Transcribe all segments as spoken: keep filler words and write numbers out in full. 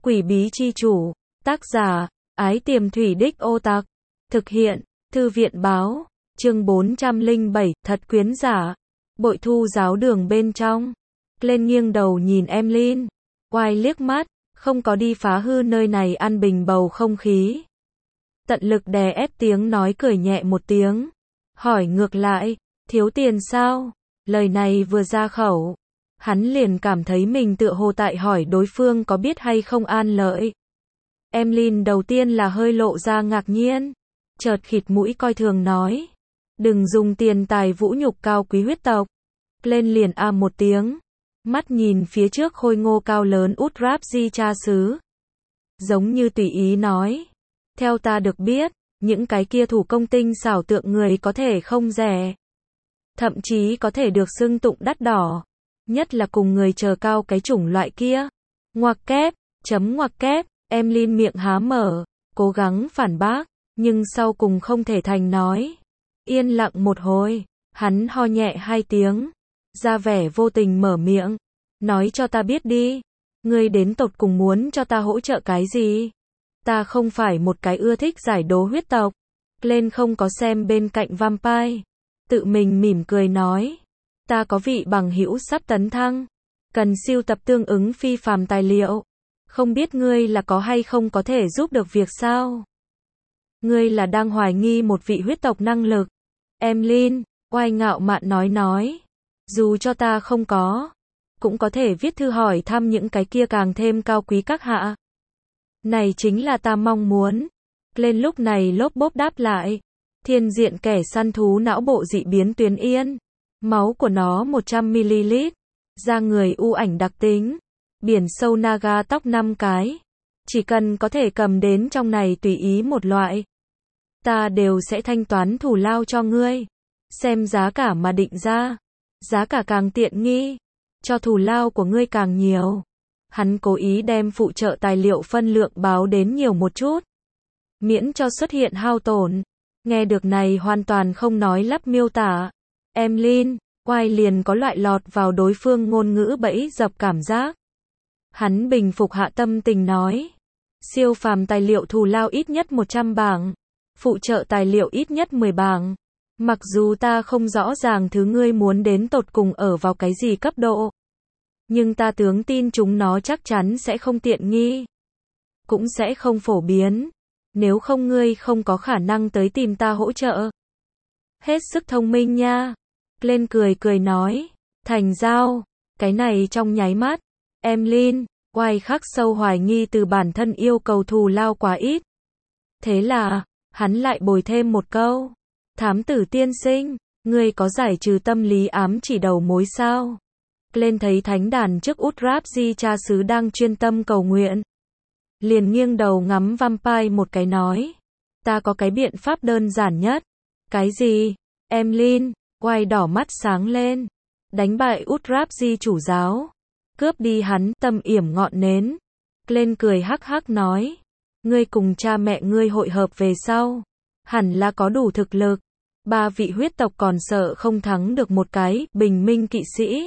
Quỷ bí chi chủ, tác giả, Ái Tiềm Thủy Đích Ô Tặc, thực hiện, Thư viện báo, chương bốn trăm lẻ bảy, thật quyến giả, bội thu giáo đường bên trong. Lên nghiêng đầu nhìn Emlyn, oai liếc mắt, không có đi phá hư nơi này an bình bầu không khí. Tận lực đè ép tiếng nói cười nhẹ một tiếng, hỏi ngược lại, thiếu tiền sao? Lời này vừa ra khẩu, hắn liền cảm thấy mình tựa hồ tại hỏi đối phương có biết hay không an lợi. Emlyn đầu tiên là hơi lộ ra ngạc nhiên, chợt khịt mũi coi thường nói, đừng dùng tiền tài vũ nhục cao quý huyết tộc. Lên liền a một tiếng, mắt nhìn phía trước khôi ngô cao lớn Utrapsi cha xứ, giống như tùy ý nói, theo ta được biết, những cái kia thủ công tinh xảo tượng người có thể không rẻ, thậm chí có thể được xưng tụng đắt đỏ, nhất là cùng người chờ cao cái chủng loại kia. Ngoặc kép, chấm ngoặc kép, Emlyn miệng há mở, cố gắng phản bác, nhưng sau cùng không thể thành nói. Yên lặng một hồi, hắn ho nhẹ hai tiếng, ra vẻ vô tình mở miệng, nói cho ta biết đi, ngươi đến tột cùng muốn cho ta hỗ trợ cái gì? Ta không phải một cái ưa thích giải đố huyết tộc. Lên không có xem bên cạnh vampire, tự mình mỉm cười nói, ta có vị bằng hữu sắp tấn thăng, cần sưu tập tương ứng phi phàm tài liệu, không biết ngươi là có hay không có thể giúp được việc sao? Ngươi là đang hoài nghi một vị huyết tộc năng lực? Emlyn, oai ngạo mạn nói nói, dù cho ta không có, cũng có thể viết thư hỏi thăm những cái kia càng thêm cao quý các hạ. Này chính là ta mong muốn. Lên lúc này lốp bốp đáp lại, thiên diện kẻ săn thú não bộ dị biến tuyến yên, máu của nó một trăm mi li lít, da người u ảnh đặc tính, biển sâu naga tóc năm cái, chỉ cần có thể cầm đến trong này tùy ý một loại, ta đều sẽ thanh toán thù lao cho ngươi, xem giá cả mà định ra, giá cả càng tiện nghi, cho thù lao của ngươi càng nhiều. Hắn cố ý đem phụ trợ tài liệu phân lượng báo đến nhiều một chút, miễn cho xuất hiện hao tổn. Nghe được này hoàn toàn không nói lắp miêu tả, Emlyn, oai liền có loại lọt vào đối phương ngôn ngữ bẫy dập cảm giác. Hắn bình phục hạ tâm tình nói, siêu phàm tài liệu thù lao ít nhất một trăm bảng, phụ trợ tài liệu ít nhất mười bảng. Mặc dù ta không rõ ràng thứ ngươi muốn đến tột cùng ở vào cái gì cấp độ, nhưng ta tướng tin chúng nó chắc chắn sẽ không tiện nghi, cũng sẽ không phổ biến, nếu không ngươi không có khả năng tới tìm ta hỗ trợ. Hết sức thông minh nha. Lên cười cười nói, thành giao. Cái này trong nháy mắt, Emlyn, oai khắc sâu hoài nghi từ bản thân yêu cầu thù lao quá ít. Thế là, hắn lại bồi thêm một câu, thám tử tiên sinh, ngươi có giải trừ tâm lý ám chỉ đầu mối sao? Lên thấy thánh đàn trước Utrapsi cha xứ đang chuyên tâm cầu nguyện, liền nghiêng đầu ngắm vampire một cái nói, ta có cái biện pháp đơn giản nhất. Cái gì? Emlyn, oai đỏ mắt sáng lên, đánh bại Utrapsi chủ giáo, cướp đi hắn tâm yểm ngọn nến. Lên cười hắc hắc nói, ngươi cùng cha mẹ ngươi hội hợp về sau, hẳn là có đủ thực lực, ba vị huyết tộc còn sợ không thắng được một cái bình minh kỵ sĩ.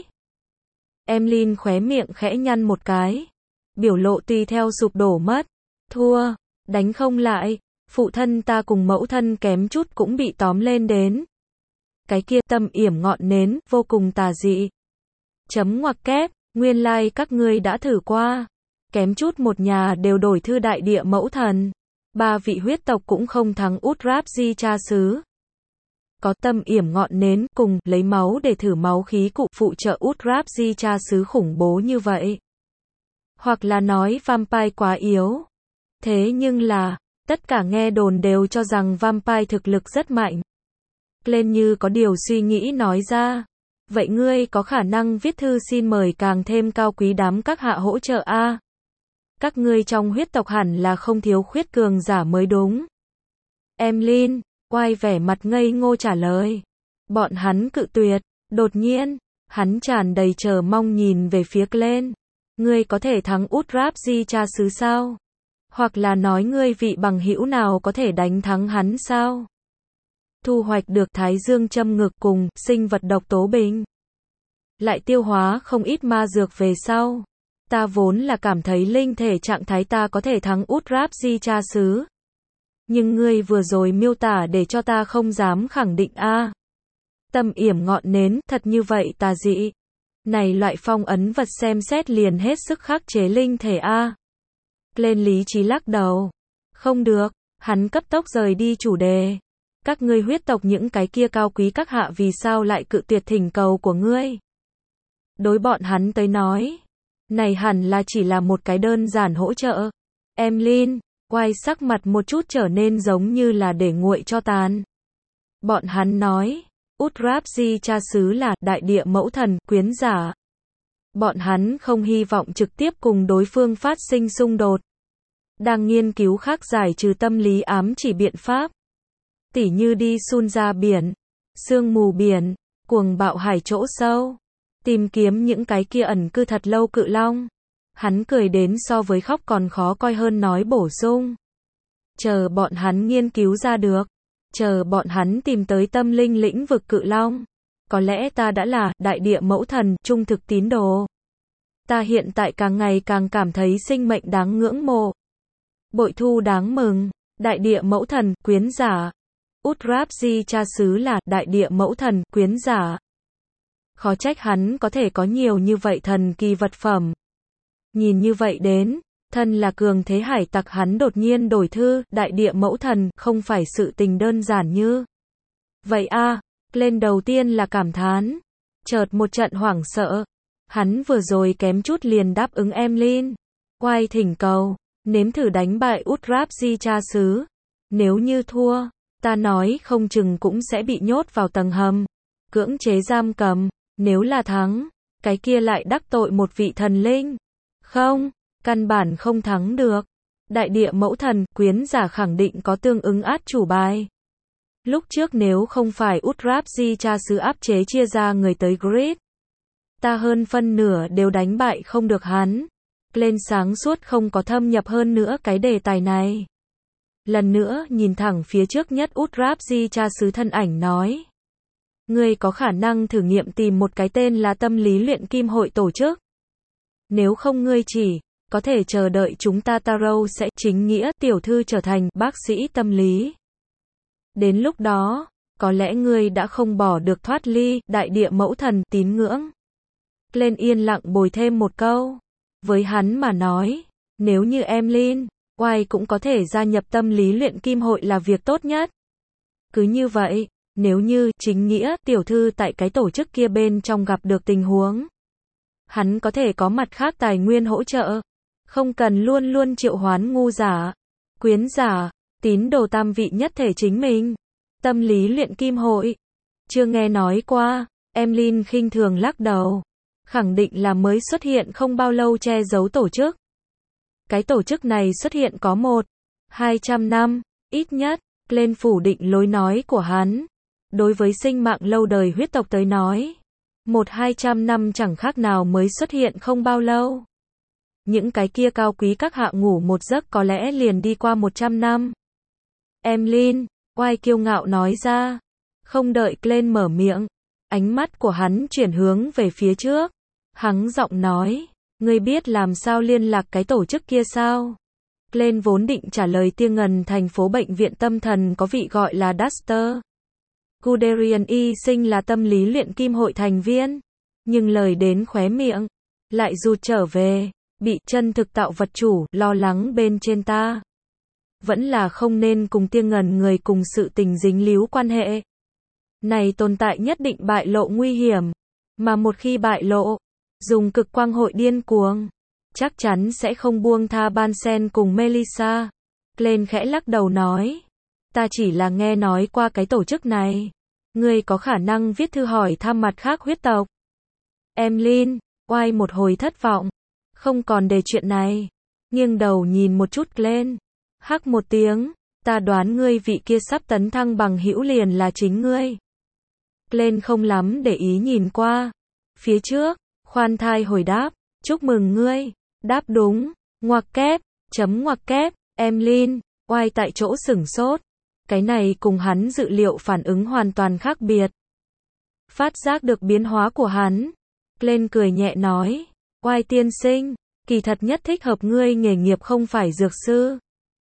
Emlyn khóe miệng khẽ nhăn một cái, biểu lộ tùy theo sụp đổ mất. Thua, đánh không lại, phụ thân ta cùng mẫu thân kém chút cũng bị tóm lên đến. Cái kia tâm yểm ngọn nến, vô cùng tà dị. Chấm ngoặc kép, nguyên lai like các ngươi đã thử qua. Kém chút một nhà đều đổi thư đại địa mẫu thần. Ba vị huyết tộc cũng không thắng Utrapsi cha xứ. Có tâm yểm ngọn nến cùng lấy máu để thử máu khí cụ phụ trợ Utrapsi cha xứ khủng bố như vậy. Hoặc là nói vampire quá yếu. Thế nhưng là, tất cả nghe đồn đều cho rằng vampire thực lực rất mạnh. Lên như có điều suy nghĩ nói ra, vậy ngươi có khả năng viết thư xin mời càng thêm cao quý đám các hạ hỗ trợ a? Các ngươi trong huyết tộc hẳn là không thiếu khuyết cường giả mới đúng. Emlyn, oai vẻ mặt ngây ngô trả lời. Bọn hắn cự tuyệt. Đột nhiên, hắn tràn đầy chờ mong nhìn về phía Glenn. Ngươi có thể thắng Utrapsi cha xứ sao? Hoặc là nói ngươi vị bằng hữu nào có thể đánh thắng hắn sao? Thu hoạch được thái dương châm ngực cùng sinh vật độc tố bình, lại tiêu hóa không ít ma dược về sau, Ta vốn là cảm thấy linh thể trạng thái ta có thể thắng Utrap Di cha xứ. Nhưng ngươi vừa rồi miêu tả để cho ta không dám khẳng định a. Tâm yểm ngọn nến, thật như vậy tà dị. Này loại phong ấn vật xem xét liền hết sức khắc chế linh thể a. Lên lý trí lắc đầu. Không được, hắn cấp tốc rời đi chủ đề. Các ngươi huyết tộc những cái kia cao quý các hạ vì sao lại cự tuyệt thỉnh cầu của ngươi? Đối bọn hắn tới nói, này hẳn là chỉ là một cái đơn giản hỗ trợ. Emlyn, quay sắc mặt một chút trở nên giống như là để nguội cho tàn. Bọn hắn nói, Utrap Di cha xứ là đại địa mẫu thần, quyến giả. Bọn hắn không hy vọng trực tiếp cùng đối phương phát sinh xung đột. Đang nghiên cứu khác giải trừ tâm lý ám chỉ biện pháp. Tỉ như đi sun ra biển, sương mù biển, cuồng bạo hải chỗ sâu. Tìm kiếm những cái kia ẩn cư thật lâu cự long. Hắn cười đến so với khóc còn khó coi hơn nói bổ sung. Chờ bọn hắn nghiên cứu ra được. Chờ bọn hắn tìm tới tâm linh lĩnh vực cự long. Có lẽ ta đã là đại địa mẫu thần, trung thực tín đồ. Ta hiện tại càng ngày càng cảm thấy sinh mệnh đáng ngưỡng mộ. Bội thu đáng mừng, đại địa mẫu thần, quyến giả. Utrap Di cha xứ là đại địa mẫu thần, quyến giả. Khó trách hắn có thể có nhiều như vậy thần kỳ vật phẩm. Nhìn như vậy đến, thân là cường thế hải tặc hắn đột nhiên đổi thư, đại địa mẫu thần, không phải sự tình đơn giản như. Vậy a, à, lên đầu tiên là cảm thán. Chợt một trận hoảng sợ. Hắn vừa rồi kém chút liền đáp ứng Emlyn. Quay thỉnh cầu, nếm thử đánh bại Utrap Di cha xứ. Nếu như thua, ta nói không chừng cũng sẽ bị nhốt vào tầng hầm. Cưỡng chế giam cầm. Nếu là thắng, cái kia lại đắc tội một vị thần linh. Không, căn bản không thắng được. Đại địa mẫu thần, quyến giả khẳng định có tương ứng át chủ bài. Lúc trước nếu không phải Utrap Di cha xứ áp chế chia ra người tới Grid, ta hơn phân nửa đều đánh bại không được hắn. Lên sáng suốt không có thâm nhập hơn nữa cái đề tài này. Lần nữa nhìn thẳng phía trước nhất Utrap Di cha xứ thân ảnh nói. Ngươi có khả năng thử nghiệm tìm một cái tên là tâm lý luyện kim hội tổ chức. Nếu không ngươi chỉ có thể chờ đợi chúng ta Taro sẽ chính nghĩa tiểu thư trở thành bác sĩ tâm lý. Đến lúc đó, có lẽ ngươi đã không bỏ được thoát ly đại địa mẫu thần tín ngưỡng. Lên yên lặng bồi thêm một câu. Với hắn mà nói, nếu như Emlyn, White cũng có thể gia nhập tâm lý luyện kim hội là việc tốt nhất. Cứ như vậy. Nếu như, chính nghĩa, tiểu thư tại cái tổ chức kia bên trong gặp được tình huống. Hắn có thể có mặt khác tài nguyên hỗ trợ. Không cần luôn luôn triệu hoán ngu giả, quyến giả, tín đồ tam vị nhất thể chính mình. Tâm lý luyện kim hội. Chưa nghe nói qua, Emlyn khinh thường lắc đầu. Khẳng định là mới xuất hiện không bao lâu che giấu tổ chức. Cái tổ chức này xuất hiện có một, hai trăm năm, ít nhất, lên phủ định lối nói của hắn. Đối với sinh mạng lâu đời huyết tộc tới nói, một hai trăm năm chẳng khác nào mới xuất hiện không bao lâu. Những cái kia cao quý các hạ ngủ một giấc có lẽ liền đi qua một trăm năm. Emlyn, White kiêu ngạo nói ra. Không đợi Glenn mở miệng, ánh mắt của hắn chuyển hướng về phía trước. Hắn giọng nói, ngươi biết làm sao liên lạc cái tổ chức kia sao? Glenn vốn định trả lời tia ngần thành phố bệnh viện tâm thần có vị gọi là Duster. Guderian y sinh là tâm lý luyện kim hội thành viên, nhưng lời đến khóe miệng, lại rụt trở về, bị chân thực tạo vật chủ, lo lắng bên trên ta. Vẫn là không nên cùng tia ngần người cùng sự tình dính líu quan hệ. Này tồn tại nhất định bại lộ nguy hiểm, mà một khi bại lộ, dùng cực quang hội điên cuồng, chắc chắn sẽ không buông tha Bansen cùng Melissa. Glenn khẽ lắc đầu nói. Ta chỉ là nghe nói qua cái tổ chức này. Ngươi có khả năng viết thư hỏi thăm mặt khác huyết tộc. Emlyn, White một hồi thất vọng. Không còn đề chuyện này. Nghiêng đầu nhìn một chút Glenn. Hắc một tiếng. Ta đoán ngươi vị kia sắp tấn thăng bằng hữu liền là chính ngươi. Glenn không lắm để ý nhìn qua. Phía trước, khoan thai hồi đáp. Chúc mừng ngươi. Đáp đúng. Ngoặc kép. Chấm ngoặc kép. Emlyn, White tại chỗ sửng sốt. Cái này cùng hắn dự liệu phản ứng hoàn toàn khác biệt. Phát giác được biến hóa của hắn. Glenn cười nhẹ nói. White tiên sinh, Kỳ thật nhất thích hợp ngươi nghề nghiệp không phải dược sư,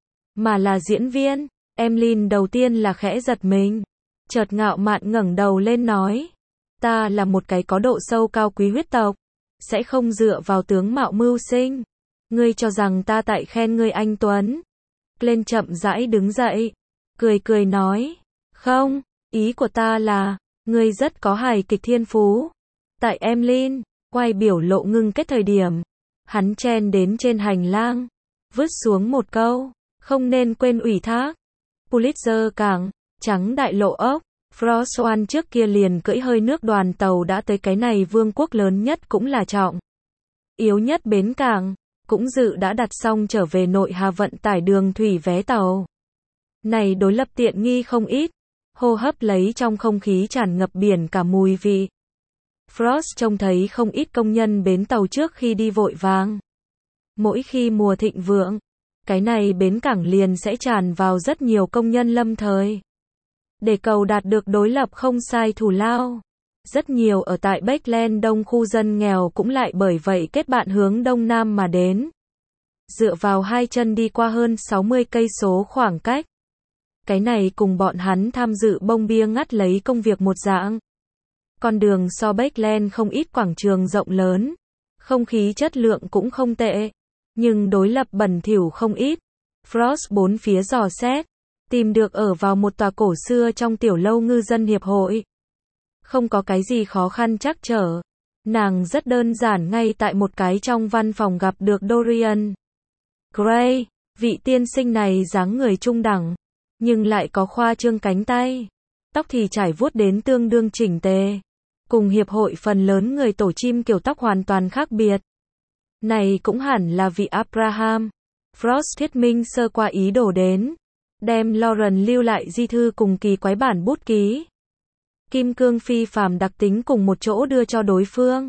mà là diễn viên. Emlyn đầu tiên là khẽ giật mình, chợt ngạo mạn ngẩng đầu lên nói, ta là một cái có độ sâu cao quý huyết tộc, sẽ không dựa vào tướng mạo mưu sinh. Ngươi cho rằng ta tại khen ngươi anh tuấn? Lên chậm rãi đứng dậy, cười cười nói, không, ý của ta là, ngươi rất có hài kịch thiên phú. Tại Emlyn quay biểu lộ ngưng kết thời điểm, hắn chen đến trên hành lang, vứt xuống một câu, không nên quên ủy thác. Pulitzer cảng, trắng đại lộ ốc, Frost One trước kia liền cưỡi hơi nước đoàn tàu đã tới cái này vương quốc lớn nhất cũng là trọng yếu nhất bến cảng, cũng dự đã đặt xong trở về nội hà vận tải đường thủy vé tàu. Này đối lập tiện nghi không ít, hô hấp lấy trong không khí tràn ngập biển cả mùi vị. Frost trông thấy không ít công nhân bến tàu trước khi đi vội vàng. Mỗi khi mùa thịnh vượng, cái này bến cảng liền sẽ tràn vào rất nhiều công nhân lâm thời. Để cầu đạt được đối lập không sai thù lao. Rất nhiều ở tại Backland Đông khu dân nghèo cũng lại bởi vậy kết bạn hướng Đông Nam mà đến. Dựa vào hai chân đi qua hơn sáu mươi cây số khoảng cách. Cái này cùng bọn hắn tham dự bông bia ngắt lấy công việc một dạng. Con đường so Backland không ít quảng trường rộng lớn. Không khí chất lượng cũng không tệ. Nhưng đối lập bẩn thỉu không ít. Frost bốn phía dò xét. Tìm được ở vào một tòa cổ xưa trong tiểu lâu ngư dân hiệp hội. Không có cái gì khó khăn trắc trở. Nàng rất đơn giản ngay tại một cái trong văn phòng gặp được Dorian Gray. Vị tiên sinh này dáng người trung đẳng, nhưng lại có khoa trương cánh tay. Tóc thì trải vuốt đến tương đương chỉnh tề. Cùng hiệp hội phần lớn người tổ chim kiểu tóc hoàn toàn khác biệt. Này cũng hẳn là vị Abraham. Frost thuyết minh sơ qua ý đồ đến. Đem Lauren lưu lại di thư cùng kỳ quái bản bút ký. Kim cương phi phàm đặc tính cùng một chỗ đưa cho đối phương.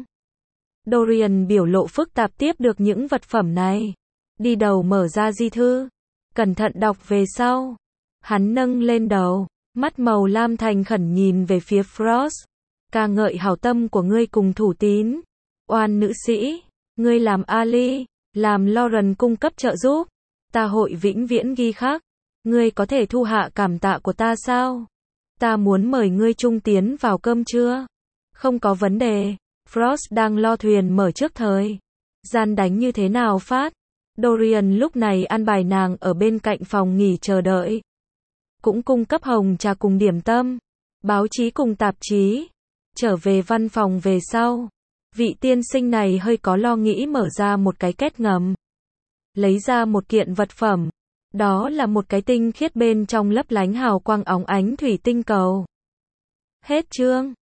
Dorian biểu lộ phức tạp tiếp được những vật phẩm này. Đi đầu mở ra di thư. Cẩn thận đọc về sau. Hắn nâng lên đầu. Mắt màu lam thành khẩn nhìn về phía Frost. Ca ngợi hảo tâm của ngươi cùng thủ tín. Oan nữ sĩ. Ngươi làm Ali. Làm Lauren cung cấp trợ giúp. Ta hội vĩnh viễn ghi khắc. Ngươi có thể thu hạ cảm tạ của ta sao? Ta muốn mời ngươi chung tiến vào cơm trưa. Không có vấn đề. Frost đang lo thuyền mở trước thời gian đánh như thế nào phát. Dorian lúc này ăn bài nàng ở bên cạnh phòng nghỉ chờ đợi. Cũng cung cấp hồng trà cùng điểm tâm. Báo chí cùng tạp chí. Trở về văn phòng về sau. Vị tiên sinh này hơi có lo nghĩ mở ra một cái két ngầm. Lấy ra một kiện vật phẩm. Đó là một cái tinh khiết bên trong lấp lánh hào quang óng ánh thủy tinh cầu. Hết chương.